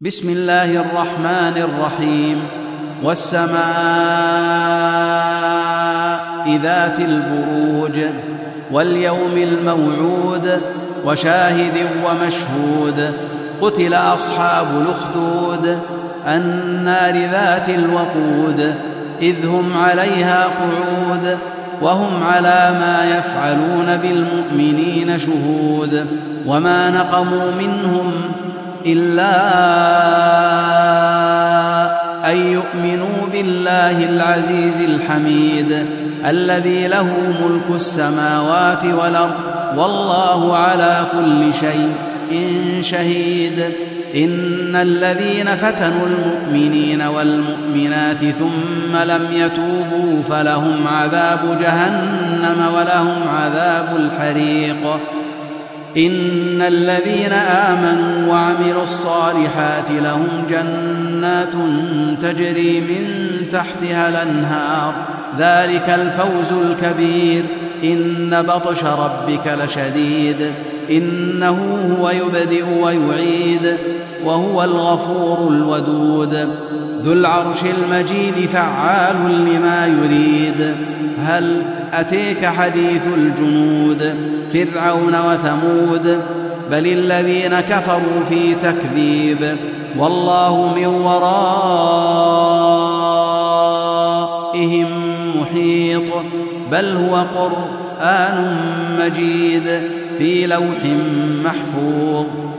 بسم الله الرحمن الرحيم. والسماء ذات البروج واليوم الموعود وشاهد ومشهود. قتل أصحاب الأخدود النار ذات الوقود إذ هم عليها قعود وهم على ما يفعلون بالمؤمنين شهود. وما نقموا منهم إلا أن يؤمنوا بالله العزيز الحميد الذي له ملك السماوات والأرض والله على كل شيء شهيد. إن الذين فتنوا المؤمنين والمؤمنات ثم لم يتوبوا فلهم عذاب جهنم ولهم عذاب الحريق. إن الذين آمنوا وعملوا الصالحات لهم جنات تجري من تحتها الأنهار ذلك الفوز الكبير. إن بطش ربك لشديد إنه هو يبدئ ويعيد وهو الغفور الودود ذو العرش المجيد فعال لما يريد. هل أتيك حديث الجنود فرعون وثمود بل الذين كفروا في تكذيب والله من ورائهم محيط. بل هو قرآن مجيد في لوح محفوظ.